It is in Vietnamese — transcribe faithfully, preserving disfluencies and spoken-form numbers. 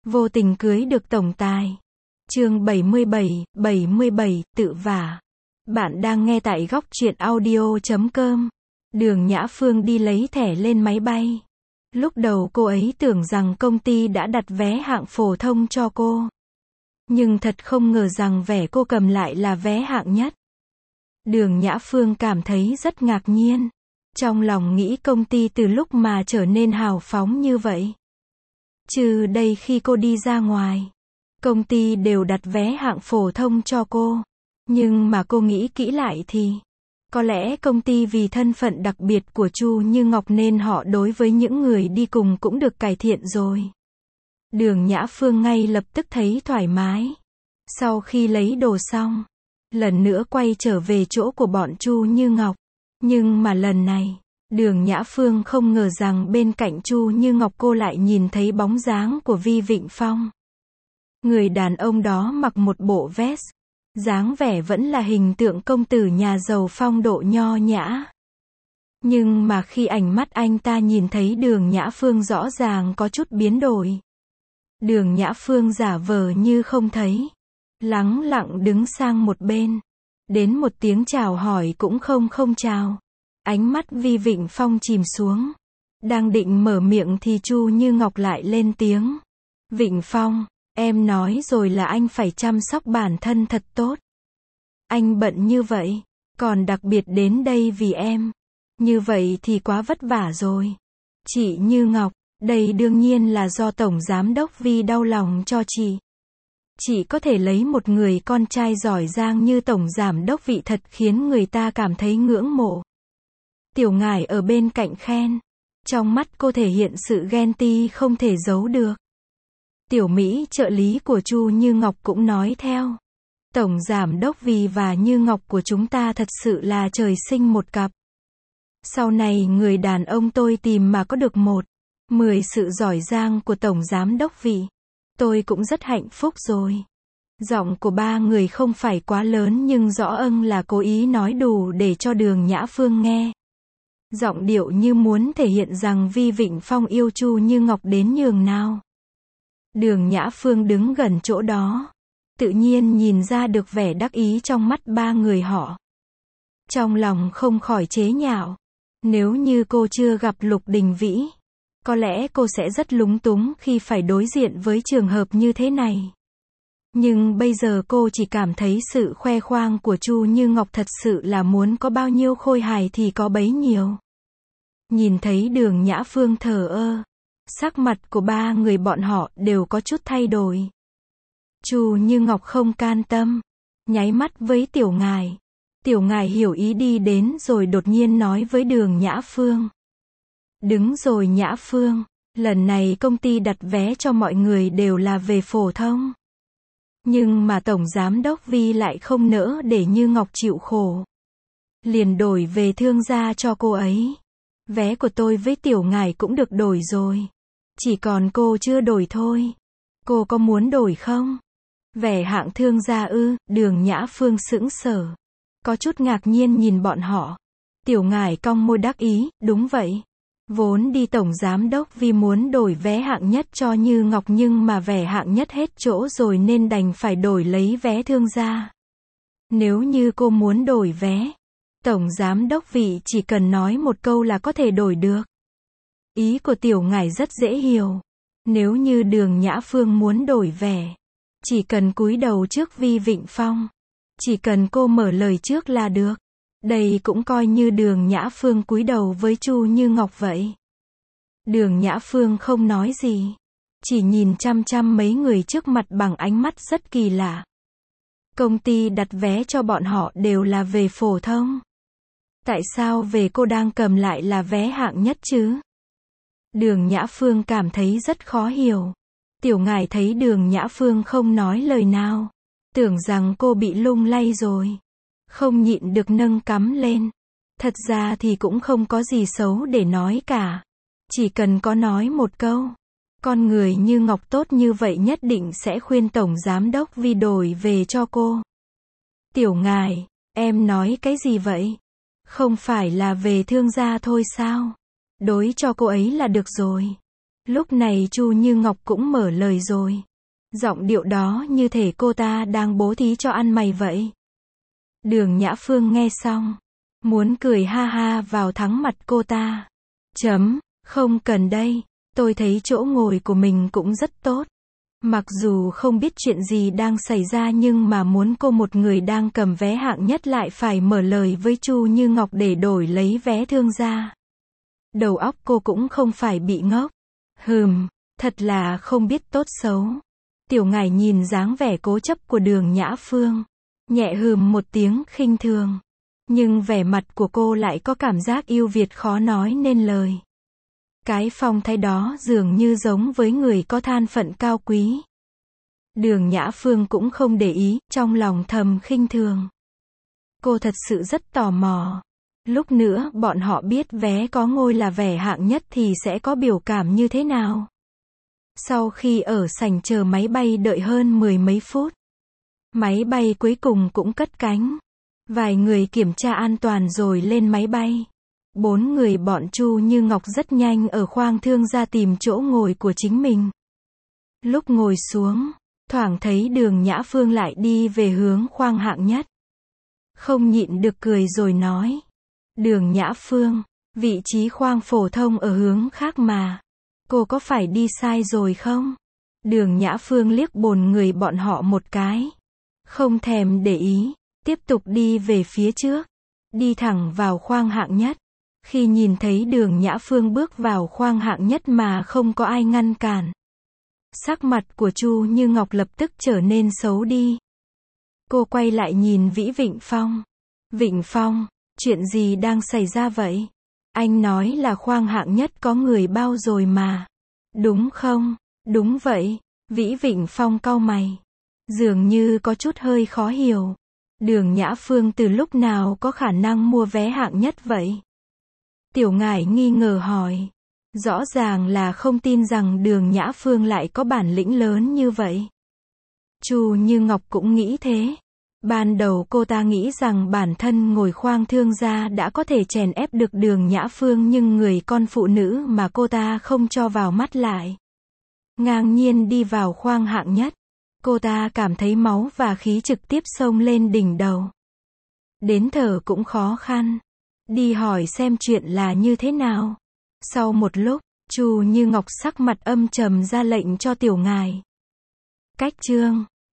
Vô tình cưới được tổng tài. Chương bảy mươi bảy, bảy mươi bảy, tự vả. Bạn đang nghe tại góc truyện audio chấm com. Đường Nhã Phương đi lấy thẻ lên máy bay. Lúc đầu cô ấy tưởng rằng công ty đã đặt vé hạng phổ thông cho cô. Nhưng thật không ngờ rằng vé cô cầm lại là vé hạng nhất. Đường Nhã Phương cảm thấy rất ngạc nhiên. Trong lòng nghĩ công ty từ lúc mà trở nên hào phóng như vậy. Trừ đây khi cô đi ra ngoài, công ty đều đặt vé hạng phổ thông cho cô. Nhưng mà cô nghĩ kỹ lại thì, có lẽ công ty vì thân phận đặc biệt của Chu Như Ngọc nên họ đối với những người đi cùng cũng được cải thiện rồi. Đường Nhã Phương ngay lập tức thấy thoải mái. Sau khi lấy đồ xong, lần nữa quay trở về chỗ của bọn Chu Như Ngọc. Nhưng mà lần này, Đường Nhã Phương không ngờ rằng bên cạnh Chu Như Ngọc cô lại nhìn thấy bóng dáng của Vi Vịnh Phong. Người đàn ông đó mặc một bộ vest, dáng vẻ vẫn là hình tượng công tử nhà giàu phong độ nho nhã. Nhưng mà khi ánh mắt anh ta nhìn thấy Đường Nhã Phương rõ ràng có chút biến đổi. Đường Nhã Phương giả vờ như không thấy, lắng lặng đứng sang một bên. Đến một tiếng chào hỏi cũng không không chào. Ánh mắt Vi Vịnh Phong chìm xuống. Đang định mở miệng thì Chu Như Ngọc lại lên tiếng. Vịnh Phong, em nói rồi là anh phải chăm sóc bản thân thật tốt. Anh bận như vậy, còn đặc biệt đến đây vì em. Như vậy thì quá vất vả rồi. Chị Như Ngọc, đây đương nhiên là do Tổng Giám Đốc Vi đau lòng cho chị. Chị có thể lấy một người con trai giỏi giang như Tổng Giám Đốc Vị thật khiến người ta cảm thấy ngưỡng mộ. Tiểu Ngải ở bên cạnh khen. Trong mắt cô thể hiện sự ghen ti không thể giấu được. Tiểu Mỹ trợ lý của Chu Như Ngọc cũng nói theo. Tổng Giám Đốc Vi và Như Ngọc của chúng ta thật sự là trời sinh một cặp. Sau này người đàn ông tôi tìm mà có được một, mười sự giỏi giang của Tổng Giám Đốc Vị. Tôi cũng rất hạnh phúc rồi. Giọng của ba người không phải quá lớn nhưng rõ âng là cố ý nói đủ để cho Đường Nhã Phương nghe. Giọng điệu như muốn thể hiện rằng Vi Vịnh Phong yêu Chu Như Ngọc đến nhường nào. Đường Nhã Phương đứng gần chỗ đó, tự nhiên nhìn ra được vẻ đắc ý trong mắt ba người họ. Trong lòng không khỏi chế nhạo. Nếu như cô chưa gặp Lục Đình Vĩ, có lẽ cô sẽ rất lúng túng khi phải đối diện với trường hợp như thế này. Nhưng bây giờ cô chỉ cảm thấy sự khoe khoang của Chu Như Ngọc thật sự là muốn có bao nhiêu khôi hài thì có bấy nhiêu. Nhìn thấy Đường Nhã Phương thờ ơ, sắc mặt của ba người bọn họ đều có chút thay đổi. Chu Như Ngọc không can tâm, nháy mắt với Tiểu Ngải. Tiểu Ngải hiểu ý đi đến rồi đột nhiên nói với Đường Nhã Phương. Đứng rồi Nhã Phương, lần này công ty đặt vé cho mọi người đều là về phổ thông. Nhưng mà Tổng Giám Đốc Vi lại không nỡ để Như Ngọc chịu khổ. Liền đổi về thương gia cho cô ấy. Vé của tôi với Tiểu Ngải cũng được đổi rồi. Chỉ còn cô chưa đổi thôi. Cô có muốn đổi không? Vẻ hạng thương gia ư? Đường Nhã Phương sững sờ, có chút ngạc nhiên nhìn bọn họ. Tiểu Ngải cong môi đắc ý, đúng vậy. Vốn đi Tổng Giám Đốc Vi muốn đổi vé hạng nhất cho Như Ngọc nhưng mà vé hạng nhất hết chỗ rồi nên đành phải đổi lấy vé thương gia. Nếu như cô muốn đổi vé, Tổng Giám Đốc Vị chỉ cần nói một câu là có thể đổi được. Ý của Tiểu Ngải rất dễ hiểu. Nếu như Đường Nhã Phương muốn đổi vé, chỉ cần cúi đầu trước Vi Vịnh Phong. Chỉ cần cô mở lời trước là được. Đây cũng coi như Đường Nhã Phương cúi đầu với Chu Như Ngọc vậy. Đường Nhã Phương không nói gì, chỉ nhìn chăm chăm mấy người trước mặt bằng ánh mắt rất kỳ lạ. Công ty đặt vé cho bọn họ đều là về phổ thông. Tại sao về cô đang cầm lại là vé hạng nhất chứ? Đường Nhã Phương cảm thấy rất khó hiểu. Tiểu Ngải thấy Đường Nhã Phương không nói lời nào, tưởng rằng cô bị lung lay rồi. Không nhịn được nâng cằm lên. Thật ra thì cũng không có gì xấu để nói cả. Chỉ cần có nói một câu. Con người như Ngọc tốt như vậy nhất định sẽ khuyên Tổng Giám Đốc Vi đổi về cho cô. Tiểu Ngải, em nói cái gì vậy? Không phải là về thương gia thôi sao? Đối cho cô ấy là được rồi. Lúc này Chu Như Ngọc cũng mở lời rồi. Giọng điệu đó như thể cô ta đang bố thí cho ăn mày vậy. Đường Nhã Phương nghe xong, muốn cười ha ha vào thắng mặt cô ta. Chấm, không cần đây, tôi thấy chỗ ngồi của mình cũng rất tốt. Mặc dù không biết chuyện gì đang xảy ra nhưng mà muốn cô một người đang cầm vé hạng nhất lại phải mở lời với Chu Như Ngọc để đổi lấy vé thương gia. Đầu óc cô cũng không phải bị ngốc. Hừm, thật là không biết tốt xấu. Tiểu Ngải nhìn dáng vẻ cố chấp của Đường Nhã Phương, nhẹ hừm một tiếng khinh thường. Nhưng vẻ mặt của cô lại có cảm giác yêu Việt khó nói nên lời. Cái phong thái đó dường như giống với người có thân phận cao quý. Đường Nhã Phương cũng không để ý, trong lòng thầm khinh thường. Cô thật sự rất tò mò. Lúc nữa bọn họ biết vé có ngôi là vẻ hạng nhất thì sẽ có biểu cảm như thế nào. Sau khi ở sảnh chờ máy bay đợi hơn mười mấy phút, máy bay cuối cùng cũng cất cánh. Vài người kiểm tra an toàn rồi lên máy bay. Bốn người bọn Chu Như Ngọc rất nhanh ở khoang thương gia tìm chỗ ngồi của chính mình. Lúc ngồi xuống, thoảng thấy Đường Nhã Phương lại đi về hướng khoang hạng nhất. Không nhịn được cười rồi nói. Đường Nhã Phương, vị trí khoang phổ thông ở hướng khác mà. Cô có phải đi sai rồi không? Đường Nhã Phương liếc bồn người bọn họ một cái. Không thèm để ý, tiếp tục đi về phía trước. Đi thẳng vào khoang hạng nhất. Khi nhìn thấy Đường Nhã Phương bước vào khoang hạng nhất mà không có ai ngăn cản, sắc mặt của Chu Như Ngọc lập tức trở nên xấu đi. Cô quay lại nhìn Vĩ Vịnh Phong. Vịnh Phong, chuyện gì đang xảy ra vậy? Anh nói là khoang hạng nhất có người bao rồi mà. Đúng không? Đúng vậy. Vĩ Vịnh Phong cau mày. Dường như có chút hơi khó hiểu. Đường Nhã Phương từ lúc nào có khả năng mua vé hạng nhất vậy? Tiểu Ngải nghi ngờ hỏi. Rõ ràng là không tin rằng Đường Nhã Phương lại có bản lĩnh lớn như vậy. Chu Như Ngọc cũng nghĩ thế. Ban đầu cô ta nghĩ rằng bản thân ngồi khoang thương gia đã có thể chèn ép được Đường Nhã Phương, nhưng người con phụ nữ mà cô ta không cho vào mắt lại ngang nhiên đi vào khoang hạng nhất. Cô ta cảm thấy máu và khí trực tiếp xông lên đỉnh đầu. Đến thở cũng khó khăn. Đi hỏi xem chuyện là như thế nào. Sau một lúc, Chu Như Ngọc sắc mặt âm trầm ra lệnh cho Tiểu Ngải. Cách chương